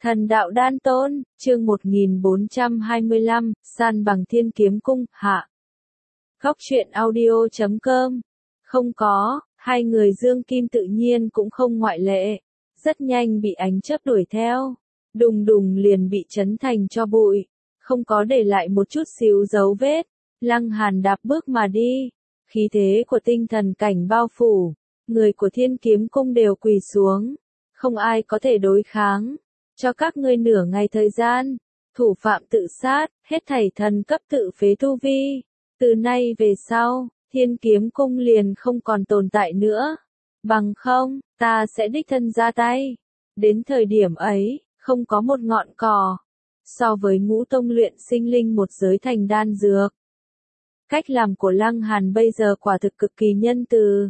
Thần đạo đan tôn, chương 1425, san bằng Thiên Kiếm Cung, hạ. Góc truyện audio.com. Không có, hai người Dương Kim tự nhiên cũng không ngoại lệ. Rất nhanh bị ánh chớp đuổi theo. Đùng đùng liền bị chấn thành cho bụi. Không có để lại một chút xíu dấu vết. Lăng Hàn đạp bước mà đi. Khí thế của tinh thần cảnh bao phủ. Người của Thiên Kiếm Cung đều quỳ xuống. Không ai có thể đối kháng. Cho các ngươi nửa ngày thời gian, thủ phạm tự sát, hết thảy thần cấp tự phế tu vi. Từ nay về sau, Thiên Kiếm Cung liền không còn tồn tại nữa. Bằng không, ta sẽ đích thân ra tay. Đến thời điểm ấy, không có một ngọn cỏ. So với Ngũ Tông luyện sinh linh một giới thành đan dược. Cách làm của Lăng Hàn bây giờ quả thực cực kỳ nhân từ.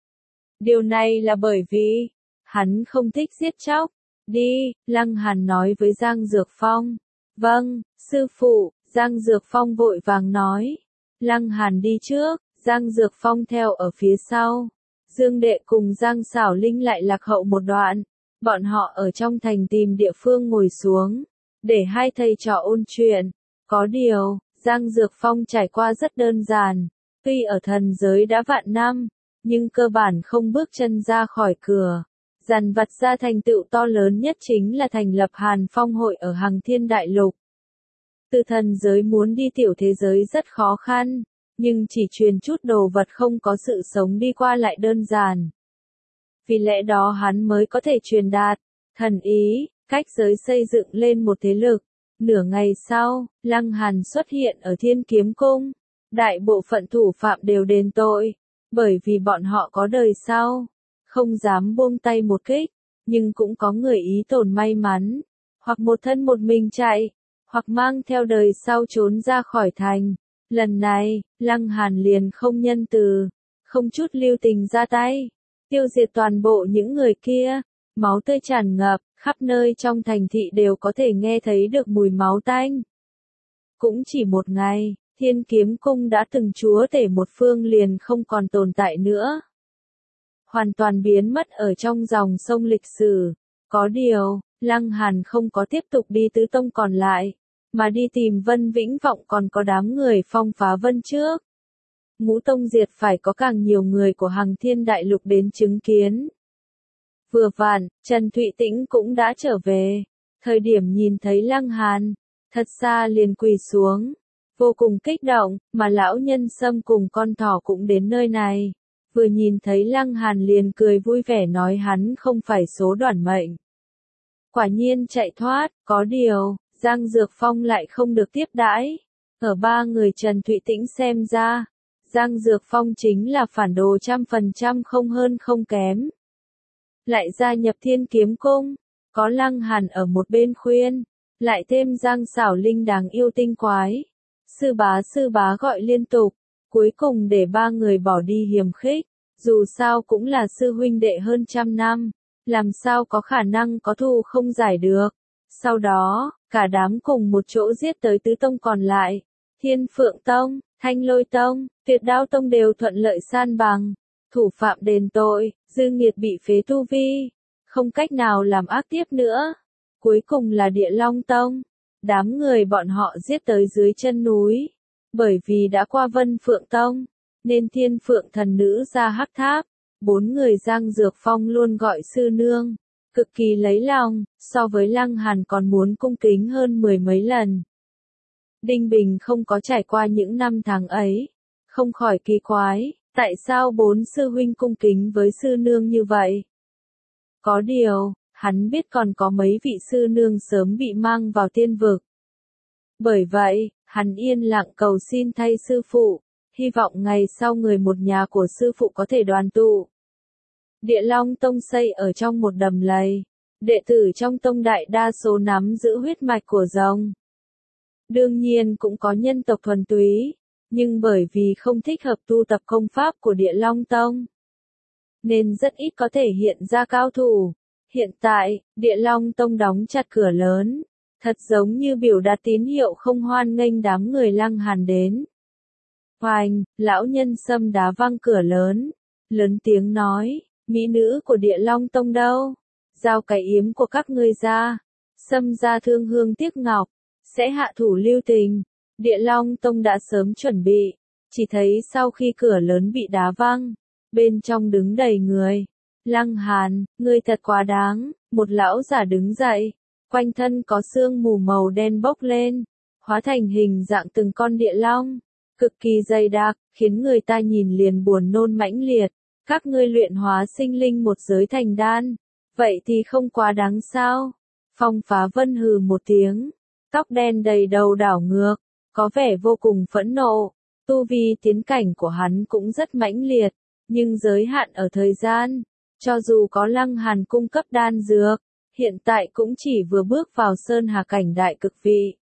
Điều này là bởi vì, hắn không thích giết chóc. Đi, Lăng Hàn nói với Giang Dược Phong. Vâng, sư phụ, Giang Dược Phong vội vàng nói. Lăng Hàn đi trước, Giang Dược Phong theo ở phía sau. Dương Đệ cùng Giang Xảo Linh lại lạc hậu một đoạn. Bọn họ ở trong thành tìm địa phương ngồi xuống, để hai thầy trò ôn chuyện. Có điều, Giang Dược Phong trải qua rất đơn giản. Tuy ở thần giới đã vạn năm, nhưng cơ bản không bước chân ra khỏi cửa. Dàn vặt ra thành tựu to lớn nhất chính là thành lập Hàn Phong hội ở Hằng Thiên Đại Lục. Từ thần giới muốn đi tiểu thế giới rất khó khăn, nhưng chỉ truyền chút đồ vật không có sự sống đi qua lại đơn giản. Vì lẽ đó hắn mới có thể truyền đạt, thần ý, cách giới xây dựng lên một thế lực. Nửa ngày sau, Lăng Hàn xuất hiện ở Thiên Kiếm Cung. Đại bộ phận thủ phạm đều đền tội, bởi vì bọn họ có đời sau. Không dám buông tay một kích, nhưng cũng có người ý tổn may mắn, hoặc một thân một mình chạy, hoặc mang theo đời sau trốn ra khỏi thành. Lần này, Lăng Hàn liền không nhân từ, không chút lưu tình ra tay, tiêu diệt toàn bộ những người kia, máu tươi tràn ngập, khắp nơi trong thành thị đều có thể nghe thấy được mùi máu tanh. Cũng chỉ một ngày, Thiên Kiếm Cung đã từng chúa tể một phương liền không còn tồn tại nữa. Hoàn toàn biến mất ở trong dòng sông lịch sử. Có điều, Lăng Hàn không có tiếp tục đi tứ tông còn lại, mà đi tìm Vân Vĩnh Vọng còn có đám người phong phá vân trước. Ngũ tông diệt phải có càng nhiều người của Hằng Thiên Đại Lục đến chứng kiến. Vừa vặn, Trần Thụy Tĩnh cũng đã trở về. Thời điểm nhìn thấy Lăng Hàn, thật xa liền quỳ xuống. Vô cùng kích động, mà lão nhân Sâm cùng con thỏ cũng đến nơi này. Vừa nhìn thấy Lăng Hàn liền cười vui vẻ nói hắn không phải số đoản mệnh. Quả nhiên chạy thoát, có điều, Giang Dược Phong lại không được tiếp đãi. Ở ba người Trần Thụy Tĩnh xem ra, Giang Dược Phong chính là phản đồ 100% không hơn không kém. Lại gia nhập Thiên Kiếm Cung, có Lăng Hàn ở một bên khuyên, lại thêm Giang Xảo Linh đáng yêu tinh quái. Sư bá gọi liên tục. Cuối cùng để ba người bỏ đi hiềm khích, dù sao cũng là sư huynh đệ hơn 100 năm, làm sao có khả năng có thù không giải được. Sau đó, cả đám cùng một chỗ giết tới tứ tông còn lại, Thiên Phượng Tông, Thanh Lôi Tông, Tuyệt Đao Tông đều thuận lợi san bằng, thủ phạm đền tội, dư nghiệt bị phế tu vi, không cách nào làm ác tiếp nữa. Cuối cùng là Địa Long Tông, đám người bọn họ giết tới dưới chân núi. Bởi vì đã qua Vân Phượng Tông, nên Thiên Phượng thần nữ ra Hắc Tháp, 4 người Giang Dược Phong luôn gọi sư nương, cực kỳ lấy lòng, so với Lăng Hàn còn muốn cung kính hơn 10 mấy lần. Đinh Bình không có trải qua những năm tháng ấy, không khỏi kỳ quái, tại sao 4 sư huynh cung kính với sư nương như vậy? Có điều, hắn biết còn có mấy vị sư nương sớm bị mang vào tiên vực. Bởi vậy, hắn yên lặng cầu xin thay sư phụ, hy vọng ngày sau người một nhà của sư phụ có thể đoàn tụ. Địa Long Tông xây ở trong một đầm lầy, đệ tử trong tông đại đa số nắm giữ huyết mạch của rồng. Đương nhiên cũng có nhân tộc thuần túy, nhưng bởi vì không thích hợp tu tập công pháp của Địa Long Tông, nên rất ít có thể hiện ra cao thủ. Hiện tại, Địa Long Tông đóng chặt cửa lớn. Thật giống như biểu đạt tín hiệu không hoan nghênh đám người Lăng Hàn đến. Hoành, lão nhân Sâm đá văng cửa lớn, lớn tiếng nói, mỹ nữ của Địa Long Tông đâu? Giao cái yếm của các ngươi ra. Xâm gia thương hương tiếc ngọc, sẽ hạ thủ lưu tình. Địa Long Tông đã sớm chuẩn bị, chỉ thấy sau khi cửa lớn bị đá văng, bên trong đứng đầy người. Lăng Hàn, ngươi thật quá đáng, một lão giả đứng dậy, quanh thân có sương mù màu đen bốc lên, hóa thành hình dạng từng con địa long, cực kỳ dày đặc, khiến người ta nhìn liền buồn nôn mãnh liệt. Các ngươi luyện hóa sinh linh một giới thành đan, vậy thì không quá đáng sao? Phong Phá Vân hừ một tiếng, tóc đen đầy đầu đảo ngược, có vẻ vô cùng phẫn nộ. Tu vi tiến cảnh của hắn cũng rất mãnh liệt, nhưng giới hạn ở thời gian. Cho dù có Lăng Hàn cung cấp đan dược, hiện tại cũng chỉ vừa bước vào sơn hà cảnh đại cực vị.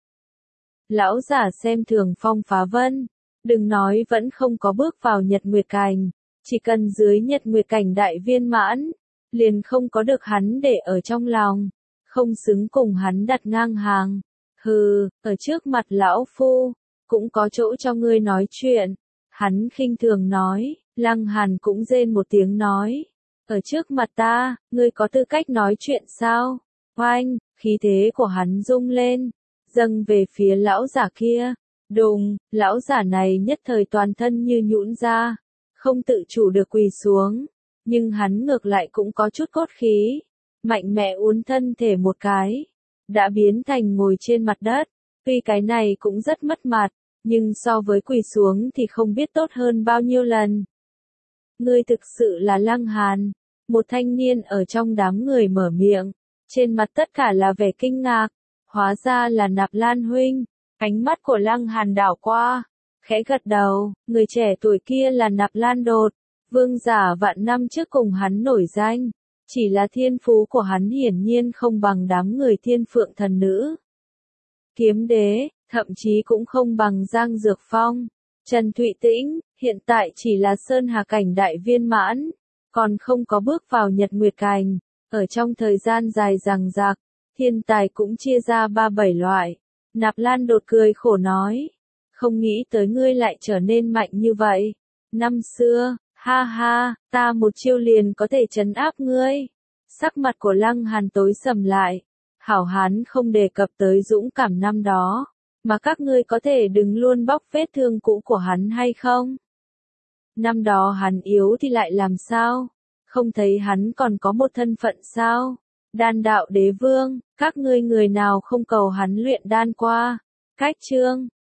Lão giả xem thường Phong Phá Vân, đừng nói vẫn không có bước vào Nhật Nguyệt cảnh, chỉ cần dưới Nhật Nguyệt cảnh đại viên mãn, liền không có được hắn để ở trong lòng, không xứng cùng hắn đặt ngang hàng. Hừ, ở trước mặt lão phu, cũng có chỗ cho ngươi nói chuyện. Hắn khinh thường nói, Lăng Hàn cũng rên một tiếng nói. Ở trước mặt ta, ngươi có tư cách nói chuyện sao? Oanh, khí thế của hắn rung lên, dâng về phía lão giả kia. Đùng, lão giả này nhất thời toàn thân như nhũn ra, không tự chủ được quỳ xuống. Nhưng hắn ngược lại cũng có chút cốt khí, mạnh mẽ uốn thân thể một cái, đã biến thành ngồi trên mặt đất. Tuy cái này cũng rất mất mặt, nhưng so với quỳ xuống thì không biết tốt hơn bao nhiêu lần. Ngươi thực sự là Lăng Hàn, một thanh niên ở trong đám người mở miệng, trên mặt tất cả là vẻ kinh ngạc, hóa ra là Nạp Lan huynh. Ánh mắt của Lăng Hàn đảo qua, khẽ gật đầu, người trẻ tuổi kia là Nạp Lan Đột, vương giả vạn năm trước cùng hắn nổi danh, chỉ là thiên phú của hắn hiển nhiên không bằng đám người Thiên Phượng thần nữ. Kiếm đế, thậm chí cũng không bằng Giang Dược Phong, Trần Thụy Tĩnh, hiện tại chỉ là sơn hà cảnh đại viên mãn, còn không có bước vào Nhật Nguyệt cảnh. Ở trong thời gian dài dằng dặc, thiên tài cũng chia ra 3-7 loại. Nạp Lan Đột cười khổ nói, không nghĩ tới ngươi lại trở nên mạnh như vậy. Năm xưa, ha ha, ta một chiêu liền có thể trấn áp ngươi. Sắc mặt của Lăng Hàn tối sầm lại, hảo hán không đề cập tới dũng cảm năm đó, mà các ngươi có thể đừng luôn bóc vết thương cũ của hắn hay không? Năm đó hắn yếu thì lại làm sao? Không thấy hắn còn có một thân phận sao? Đan đạo đế vương, các ngươi người nào không cầu hắn luyện đan qua? Cách chương